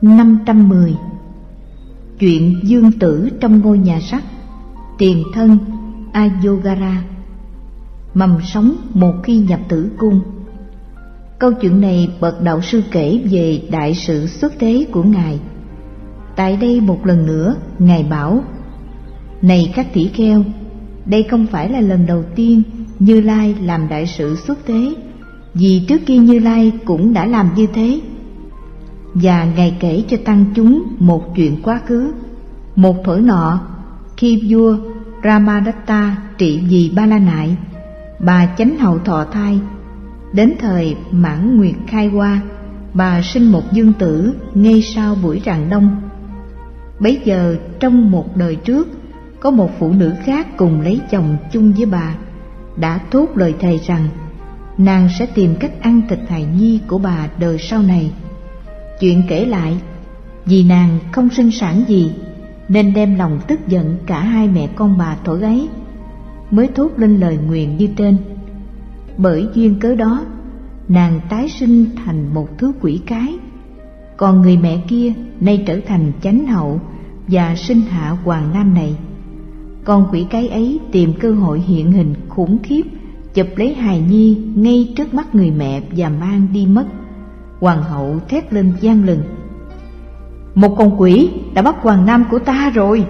510. Chuyện dương tử trong ngôi nhà sắt. Tiền thân Ayogara. Mầm sống một khi nhập tử cung. Câu chuyện này bậc đạo sư kể về đại sự xuất thế của Ngài. Tại đây một lần nữa Ngài bảo: này các tỷ kheo, đây không phải là lần đầu tiên Như Lai làm đại sự xuất thế, vì trước kia Như Lai cũng đã làm như thế. Và Ngài kể cho tăng chúng một chuyện quá khứ. Một thuở nọ, khi vua Ramadatta trị vì Ba La Nại, bà chánh hậu thọ thai. Đến thời mãn nguyệt khai hoa, bà sinh một dương tử ngay sau buổi rạng đông. Bấy giờ trong một đời trước, có một phụ nữ khác cùng lấy chồng chung với bà, đã thốt lời thề rằng nàng sẽ tìm cách ăn thịt hài nhi của bà đời sau này. Chuyện kể lại, vì nàng không sinh sản gì nên đem lòng tức giận cả hai mẹ con bà thuở ấy, mới thốt lên lời nguyền như trên. Bởi duyên cớ đó, nàng tái sinh thành một thứ quỷ cái. Còn người mẹ kia nay trở thành chánh hậu và sinh hạ hoàng nam này. Con quỷ cái ấy tìm cơ hội hiện hình khủng khiếp, chụp lấy hài nhi ngay trước mắt người mẹ và mang đi mất. Hoàng hậu thét lên vang lừng: một con quỷ đã bắt hoàng nam của ta rồi.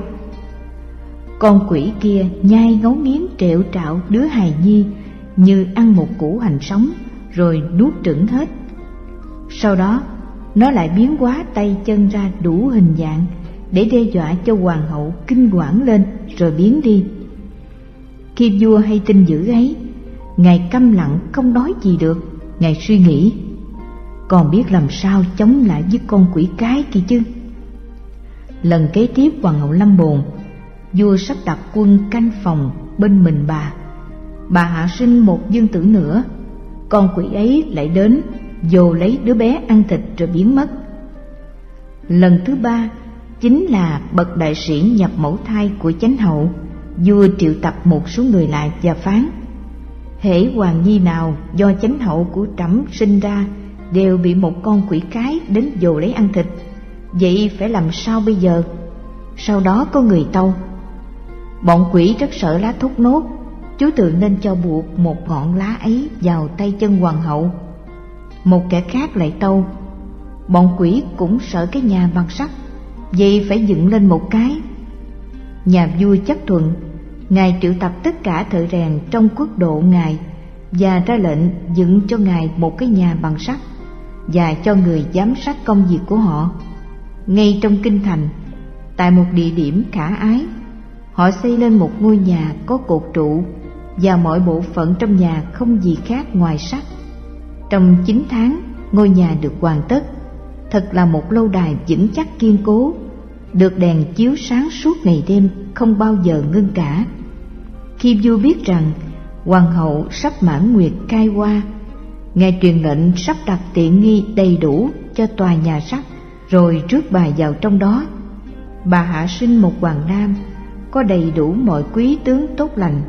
Con quỷ kia nhai ngấu nghiến trẹo trạo đứa hài nhi như ăn một củ hành sống, rồi nuốt chửng hết. Sau đó nó lại biến hóa tay chân ra đủ hình dạng để đe dọa cho hoàng hậu kinh hoảng lên, rồi biến đi. Khi vua hay tin dữ ấy, Ngài câm lặng không nói gì được. Ngài suy nghĩ: còn biết làm sao chống lại với con quỷ cái kia chứ. Lần kế tiếp hoàng hậu lâm bồn, vua sắp đặt quân canh phòng bên mình bà hạ sinh một dương tử nữa. Con quỷ ấy lại đến vồ lấy đứa bé ăn thịt rồi biến mất. Lần thứ ba chính là bậc đại sĩ nhập mẫu thai của chánh hậu. Vua triệu tập một số người lại và phán: hễ hoàng nhi nào do chánh hậu của trẫm sinh ra đều bị một con quỷ cái đến vồ lấy ăn thịt, vậy phải làm sao bây giờ? Sau đó có người tâu: bọn quỷ rất sợ lá thốt nốt, chú tự nên cho buộc một ngọn lá ấy vào tay chân hoàng hậu. Một kẻ khác lại tâu: bọn quỷ cũng sợ cái nhà bằng sắt, vậy phải dựng lên một cái. Nhà vua chấp thuận. Ngài triệu tập tất cả thợ rèn trong quốc độ Ngài và ra lệnh dựng cho Ngài một cái nhà bằng sắt, và cho người giám sát công việc của họ. Ngay trong kinh thành, tại một địa điểm khả ái, họ xây lên một ngôi nhà có cột trụ, và mọi bộ phận trong nhà không gì khác ngoài sắt. Trong 9 tháng, ngôi nhà được hoàn tất. Thật là một lâu đài vững chắc kiên cố, được đèn chiếu sáng suốt ngày đêm, không bao giờ ngưng cả. Khi vua biết rằng hoàng hậu sắp mãn nguyệt cai hoa, Ngài truyền lệnh sắp đặt tiện nghi đầy đủ cho tòa nhà sắt, rồi rước bà vào trong đó. Bà hạ sinh một hoàng nam có đầy đủ mọi quý tướng tốt lành,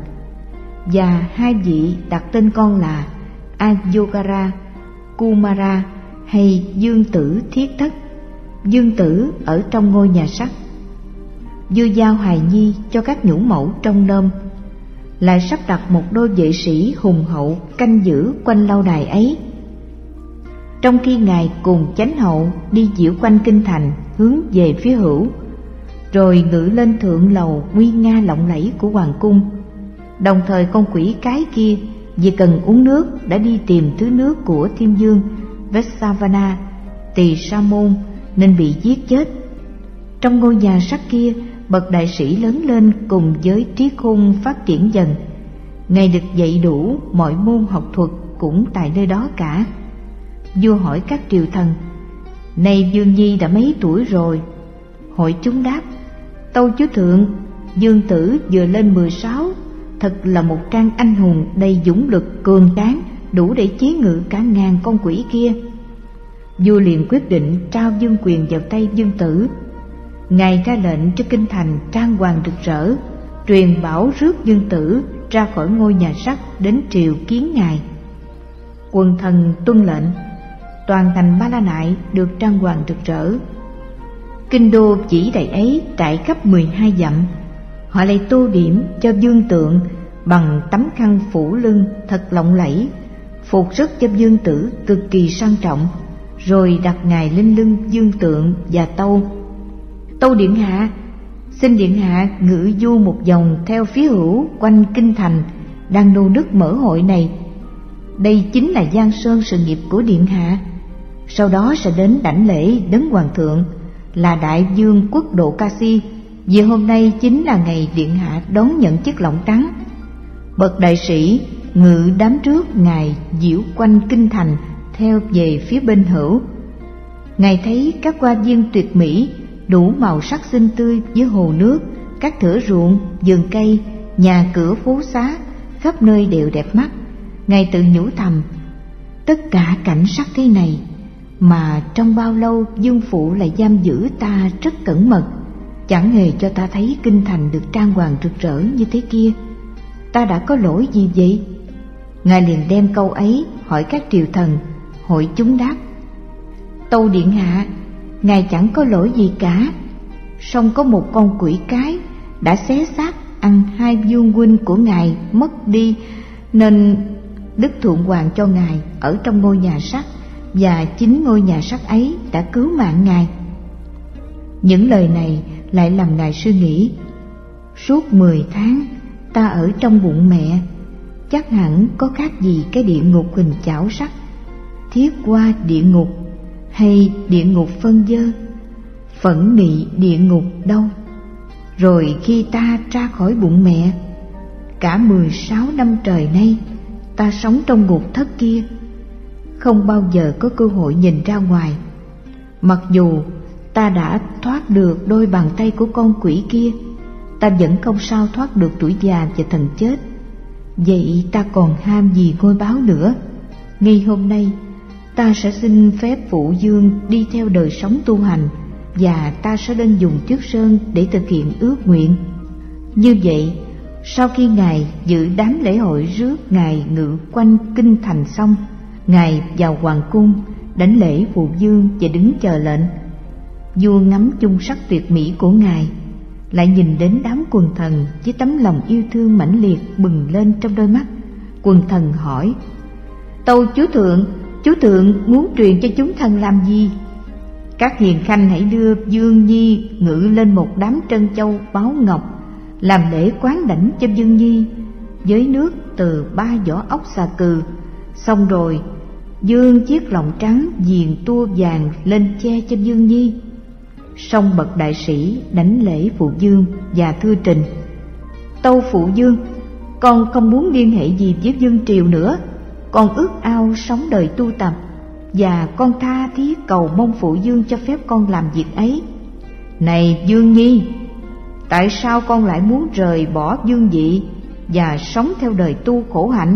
và hai vị đặt tên con là Ayogara, Kumara hay Dương Tử Thiết Thất. Dương Tử ở trong ngôi nhà sắt. Vua giao hài nhi cho các nhũ mẫu trong nôm, lại sắp đặt một đôi vệ sĩ hùng hậu canh giữ quanh lâu đài ấy. Trong khi Ngài cùng chánh hậu đi diễu quanh kinh thành hướng về phía hữu, rồi ngự lên thượng lầu nguy nga lộng lẫy của hoàng cung. Đồng thời con quỷ cái kia vì cần uống nước đã đi tìm thứ nước của Thiên Vương Vessavana Tỳ Sa Môn nên bị giết chết. Trong ngôi nhà sắt kia, bậc đại sĩ lớn lên cùng với trí khôn phát triển dần. Ngài được dạy đủ mọi môn học thuật cũng tại nơi đó cả. Vua hỏi các triều thần: này Dương Nhi đã mấy tuổi rồi? Hội chúng đáp: tâu chúa thượng, Dương Tử vừa lên 16, thật là một trang anh hùng đầy dũng lực cường tráng, đủ để chế ngự cả ngàn con quỷ kia. Vua liền quyết định trao vương quyền vào tay Dương Tử. Ngài ra lệnh cho kinh thành trang hoàng rực rỡ, truyền bảo rước Dương Tử ra khỏi ngôi nhà sắt đến triều kiến Ngài. Quần thần tuân lệnh, toàn thành Ba La Nại được trang hoàng rực rỡ, Kinh đô chỉ đầy ấy trải khắp 12 dặm. Họ lại tô điểm cho vương tượng bằng tấm khăn phủ lưng thật lộng lẫy, phục sức cho vương tử cực kỳ sang trọng, rồi đặt ngài lên lưng vương tượng và tâu: Tâu điện hạ, xin điện hạ ngự du một vòng theo phía hữu quanh kinh thành đang nô nức mở hội này. Đây chính là giang sơn sự nghiệp của điện hạ. Sau đó sẽ đến đảnh lễ đấng hoàng thượng là đại vương quốc độ Ca Si, vì hôm nay chính là ngày điện hạ đón nhận chiếc lọng trắng. Bậc đại sĩ ngự đám trước ngài diễu quanh kinh thành theo về phía bên hữu. Ngài thấy các hoa viên tuyệt mỹ đủ màu sắc xinh tươi với hồ nước, các thửa ruộng, vườn cây, nhà cửa phố xá khắp nơi đều đẹp mắt. Ngài tự nhủ thầm: tất cả cảnh sắc thế này mà trong bao lâu vương phụ lại giam giữ ta rất cẩn mật, chẳng hề cho ta thấy kinh thành được trang hoàng rực rỡ như thế kia. Ta đã có lỗi gì vậy? Ngài liền đem câu ấy hỏi các triều thần. Hội chúng đáp: Tâu điện hạ, ngài chẳng có lỗi gì cả. Song có một con quỷ cái đã xé xác ăn hai vương huynh của ngài mất đi, nên Đức Thượng Hoàng cho ngài ở trong ngôi nhà sắt, và chính ngôi nhà sắt ấy đã cứu mạng ngài. Những lời này lại làm ngài suy nghĩ: suốt 10 tháng ta ở trong bụng mẹ, chắc hẳn có khác gì cái địa ngục hình chảo sắt, thiết qua địa ngục hay địa ngục phân dơ, phẫn nị địa ngục đâu. Rồi khi ta ra khỏi bụng mẹ, cả 16 năm trời nay ta sống trong ngục thất kia, không bao giờ có cơ hội nhìn ra ngoài. Mặc dù ta đã thoát được đôi bàn tay của con quỷ kia, ta vẫn không sao thoát được tuổi già và thần chết. Vậy ta còn ham gì ngôi báo nữa? Ngay hôm nay ta sẽ xin phép phụ vương đi theo đời sống tu hành, và ta sẽ lên dùng Tuyết Sơn để thực hiện ước nguyện. Như vậy, sau khi ngài dự đám lễ hội rước ngài ngự quanh kinh thành xong, ngài vào hoàng cung đảnh lễ phụ vương và đứng chờ lệnh. Vua ngắm chung sắc tuyệt mỹ của ngài, lại nhìn đến đám quần thần với tấm lòng yêu thương mãnh liệt bừng lên trong đôi mắt. Quần thần hỏi: Tâu chú thượng muốn truyền cho chúng thần làm gì? Các hiền khanh hãy đưa Dương Nhi ngự lên một đám trân châu báu ngọc, làm lễ quán đảnh cho Dương Nhi với nước từ 3 vỏ ốc xà cừ. Xong rồi dương chiếc lọng trắng viền tua vàng lên che cho Dương Nhi. Xong bậc đại sĩ đảnh lễ phụ vương và thưa trình: Tâu phụ vương, con không muốn liên hệ gì với vương triều nữa. Con ước ao sống đời tu tập, và con tha thiết cầu mong phụ vương cho phép con làm việc ấy. Này Dương Nhi, tại sao con lại muốn rời bỏ vương vị và sống theo đời tu khổ hạnh?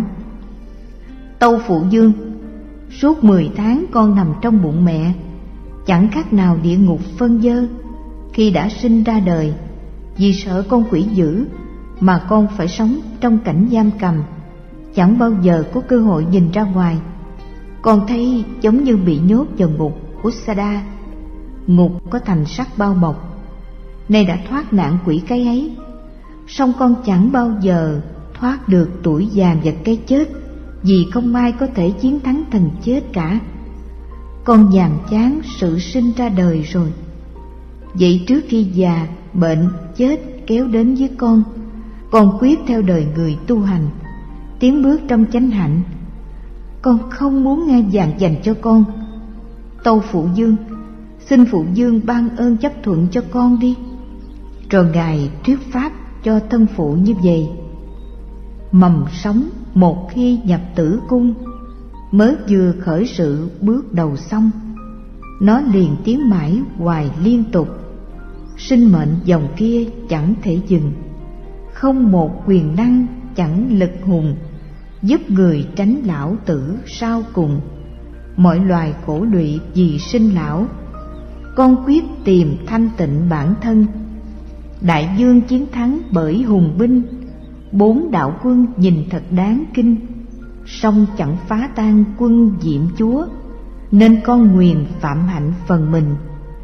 Tâu phụ vương, suốt 10 tháng con nằm trong bụng mẹ, chẳng khác nào địa ngục phân dơ. Khi đã sinh ra đời, vì sợ con quỷ dữ mà con phải sống trong cảnh giam cầm, chẳng bao giờ có cơ hội nhìn ra ngoài. Con thấy giống như bị nhốt vào ngục Ussada. Ngục có thành sắt bao bọc. Nay đã thoát nạn quỷ cái ấy, song con chẳng bao giờ thoát được tuổi già và cái chết, vì không ai có thể chiến thắng thần chết cả. Con nhàm chán sự sinh ra đời rồi. Vậy trước khi già, bệnh, chết kéo đến với con quyết theo đời người tu hành, tiến bước trong chánh hạnh. Con không muốn ngai vàng dành cho con. Tâu phụ vương, xin phụ vương ban ơn chấp thuận cho con đi. Rồi ngài thuyết pháp cho thân phụ như vậy: mầm sống một khi nhập tử cung, mới vừa khởi sự bước đầu xong, nó liền tiến mãi hoài liên tục. Sinh mệnh dòng kia chẳng thể dừng, không một quyền năng chẳng lực hùng, giúp người tránh lão tử sau cùng. Mọi loài khổ lụy vì sinh lão, con quyết tìm thanh tịnh bản thân. Đại vương chiến thắng bởi hùng binh, 4 đạo quân nhìn thật đáng kinh. Song chẳng phá tan quân diệm chúa, nên con nguyền phạm hạnh phần mình.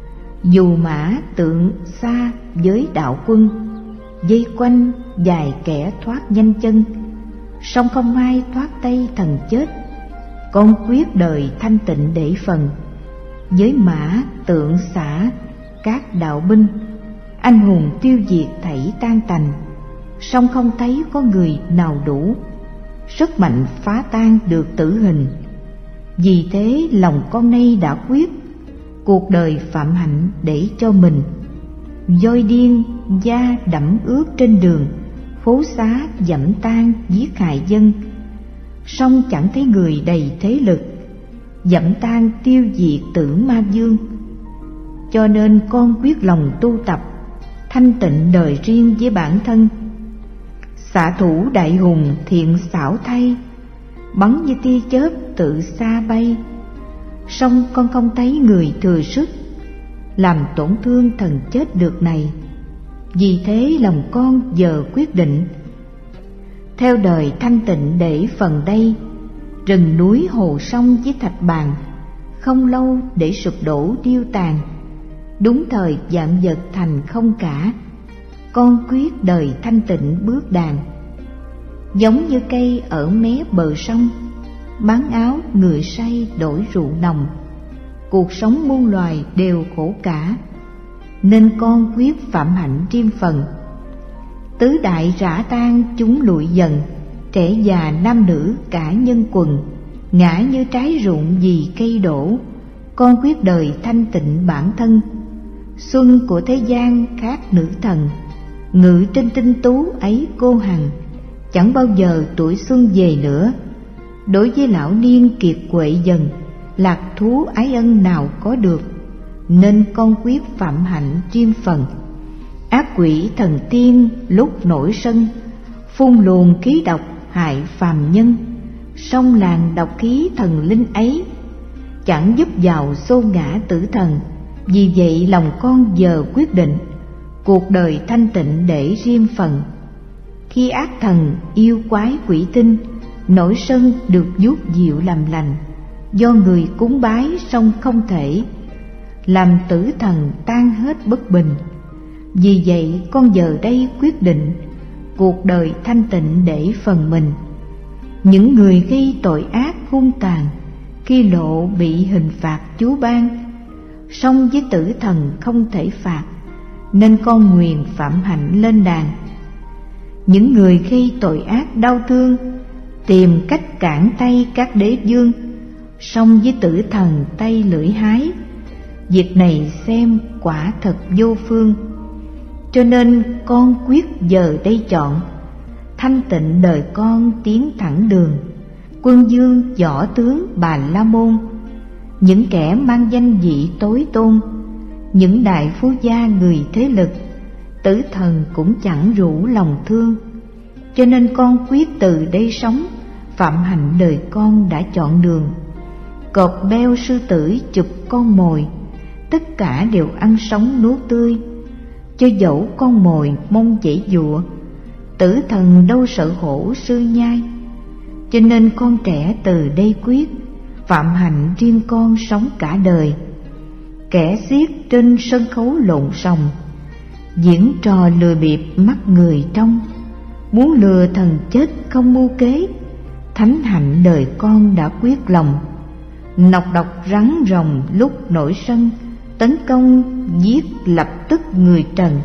Dù mã tượng xa với đạo quân, dây quanh vài kẻ thoát nhanh chân, song không ai thoát tay thần chết. Con quyết đời thanh tịnh để phần, với mã tượng xả các đạo binh, anh hùng tiêu diệt thảy tan tành, song không thấy có người nào đủ sức mạnh phá tan được tử hình. Vì thế lòng con nay đã quyết, cuộc đời phạm hạnh để cho mình. Voi điên da đẫm ướt trên đường, phố xá dẫm tan giết hại dân, song chẳng thấy người đầy thế lực dẫm tan tiêu diệt tử ma vương. Cho nên con quyết lòng tu tập, thanh tịnh đời riêng với bản thân. Xạ thủ đại hùng thiện xảo thay, bắn như tia chớp tự xa bay, song con không thấy người thừa sức làm tổn thương thần chết được này. Vì thế lòng con giờ quyết định, theo đời thanh tịnh để phần đây. Rừng núi hồ sông với thạch bàn, không lâu để sụp đổ điêu tàn. Đúng thời vạn vật thành không cả, con quyết đời thanh tịnh bước đàn. Giống như cây ở mé bờ sông, bán áo người say đổi rượu nồng. Cuộc sống muôn loài đều khổ cả, nên con quyết phạm hạnh riêng phần. Tứ đại rã tan chúng lụi dần, trẻ già nam nữ cả nhân quần. Ngã như trái rụng vì cây đổ, con quyết đời thanh tịnh bản thân. Xuân của thế gian khác nữ thần, ngự trên tinh tú ấy cô hằng. Chẳng bao giờ tuổi xuân về nữa, đối với lão niên kiệt quệ dần, lạc thú ái ân nào có được. Nên con quyết phạm hạnh riêng phần. Ác quỷ thần tiên lúc nổi sân, phun luồng khí độc hại phàm nhân. Song làng độc khí thần linh ấy, chẳng giúp vào xô ngã tử thần. Vì vậy lòng con giờ quyết định, cuộc đời thanh tịnh để riêng phần. Khi ác thần yêu quái quỷ tinh nổi sân được vuốt dịu làm lành, do người cúng bái song không thể làm tử thần tan hết bất bình. Vì vậy con giờ đây quyết định, cuộc đời thanh tịnh để phần mình. Những người gây tội ác hung tàn, khi lộ bị hình phạt Chúa ban, song với tử thần không thể phạt, nên con nguyền phạm hạnh lên đàn. Những người gây tội ác đau thương, tìm cách cản tay các đế vương, song với tử thần tay lưỡi hái. Việc này xem quả thật vô phương, cho nên con quyết giờ đây chọn, thanh tịnh đời con tiến thẳng đường. Quân vương võ tướng Bà La Môn, những kẻ mang danh vị tối tôn, những đại phú gia người thế lực, tử thần cũng chẳng rủ lòng thương. Cho nên con quyết từ đây sống, phạm hạnh đời con đã chọn đường. Cọp beo sư tử chụp con mồi, tất cả đều ăn sống nuốt tươi. Cho dẫu con mồi mong dễ dụa, tử thần đâu sợ hổ sư nhai. Cho nên con trẻ từ đây quyết, phạm hạnh riêng con sống cả đời. Kẻ xiết trên sân khấu lộn xòng, diễn trò lừa bịp mắt người trong. Muốn lừa thần chết không mưu kế, thánh hạnh đời con đã quyết lòng. Nọc độc rắn rồng lúc nổi sân, tấn công giết lập tức người trần.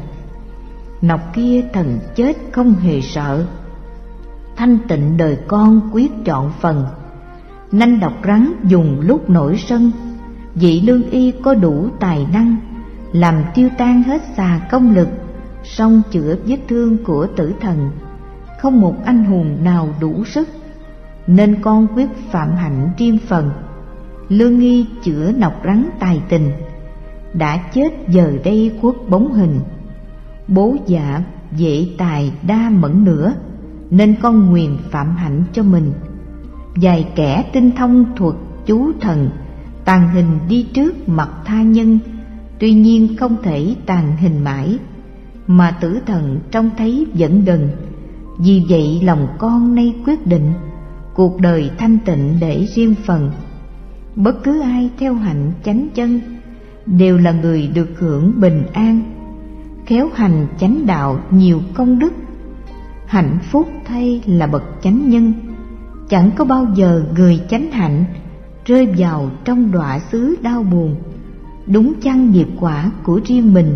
Nọc kia thần chết không hề sợ, thanh tịnh đời con quyết chọn phần. Nanh độc rắn dùng lúc nổi sân, vị lương y có đủ tài năng, làm tiêu tan hết xà công lực, song chữa vết thương của tử thần, không một anh hùng nào đủ sức. Nên con quyết phạm hạnh riêng phần. Lương nghi chữa nọc rắn tài tình, đã chết giờ đây khuất bóng hình. Bố dạ vệ tài đa mẫn nữa, nên con nguyền phạm hạnh cho mình. Vài kẻ tinh thông thuật chú thần, tàn hình đi trước mặt tha nhân, tuy nhiên không thể tàn hình mãi, mà tử thần trông thấy vẫn gần. Vì vậy lòng con nay quyết định, cuộc đời thanh tịnh để riêng phần. Bất cứ ai theo hạnh chánh chân, đều là người được hưởng bình an, khéo hành chánh đạo nhiều công đức. Hạnh phúc thay là bậc chánh nhân, chẳng có bao giờ người chánh hạnh rơi vào trong đọa xứ đau buồn. Đúng chăng nghiệp quả của riêng mình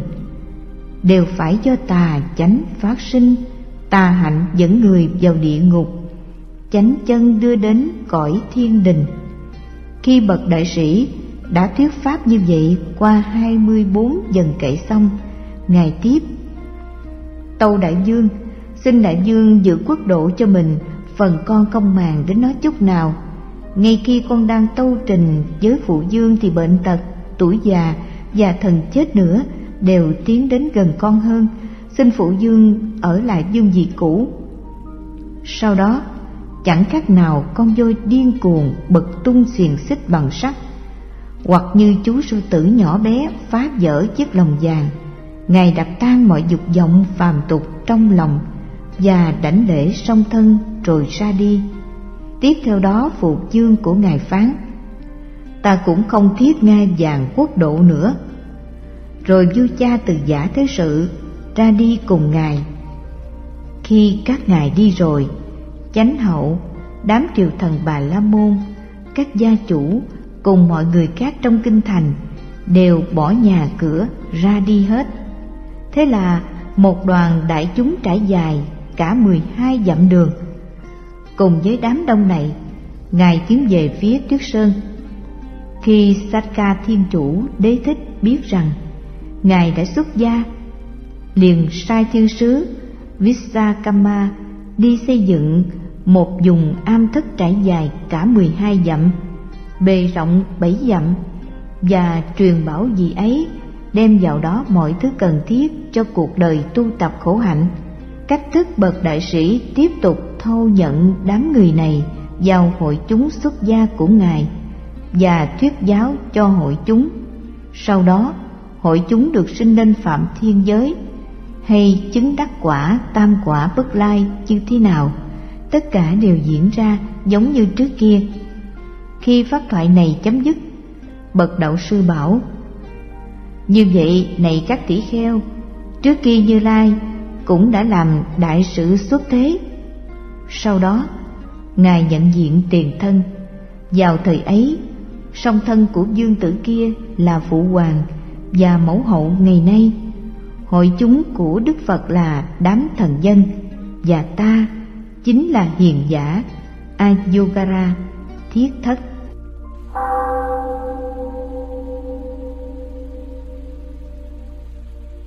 đều phải do tà chánh phát sinh, tà hạnh dẫn người vào địa ngục, chánh chân đưa đến cõi thiên đình. Khi bậc đại sĩ đã thuyết pháp như vậy qua 24 dần kệ xong, Ngài tiếp: Tâu đại vương, xin đại vương giữ quốc độ cho mình, phần con không màng đến nó chút nào. Ngay khi con đang tâu trình với phụ vương thì bệnh tật, tuổi già và thần chết nữa đều tiến đến gần con hơn. Xin phụ vương ở lại vương vị cũ. Sau đó chẳng khác nào con voi điên cuồng bật tung xiềng xích bằng sắt, hoặc như chú sư tử nhỏ bé phá vỡ chiếc lồng vàng. Ngài đập tan mọi dục vọng phàm tục trong lòng và đảnh lễ song thân rồi ra đi. Tiếp theo đó phụ vương của Ngài phán: Ta cũng không thiết ngai vàng quốc độ nữa. Rồi vua cha từ Giả Thế Sự ra đi cùng Ngài. Khi các ngài đi rồi, chánh hậu, đám triều thần Bà La Môn, các gia chủ cùng mọi người khác trong kinh thành đều bỏ nhà cửa ra đi hết. Thế là một đoàn đại chúng trải dài cả 12 dặm đường. Cùng với đám đông này, Ngài tiến về phía Tuyết Sơn. Khi Sakka Thiên Chủ Đế Thích biết rằng Ngài đã xuất gia, liền sai thiên sứ Vishakama đi xây dựng một vùng am thất trải dài cả 12 dặm, bề rộng 7 dặm, và truyền bảo vị ấy đem vào đó mọi thứ cần thiết cho cuộc đời tu tập khổ hạnh. Cách thức bậc đại sĩ tiếp tục thâu nhận đám người này vào hội chúng xuất gia của Ngài và thuyết giáo cho hội chúng. Sau đó hội chúng được sinh lên phạm thiên giới hay chứng đắc quả tam quả bất lai như thế nào, tất cả đều diễn ra giống như trước kia. Khi pháp thoại này chấm dứt, bậc đạo sư bảo: Như vậy này các tỷ kheo, trước kia Như Lai cũng đã làm đại sự xuất thế. Sau đó Ngài nhận diện tiền thân. Vào thời ấy, song thân của vương tử kia là phụ hoàng và mẫu hậu ngày nay. Hội chúng của Đức Phật là đám thần dân, và ta chính là hiền giả Ayogara thiết thất.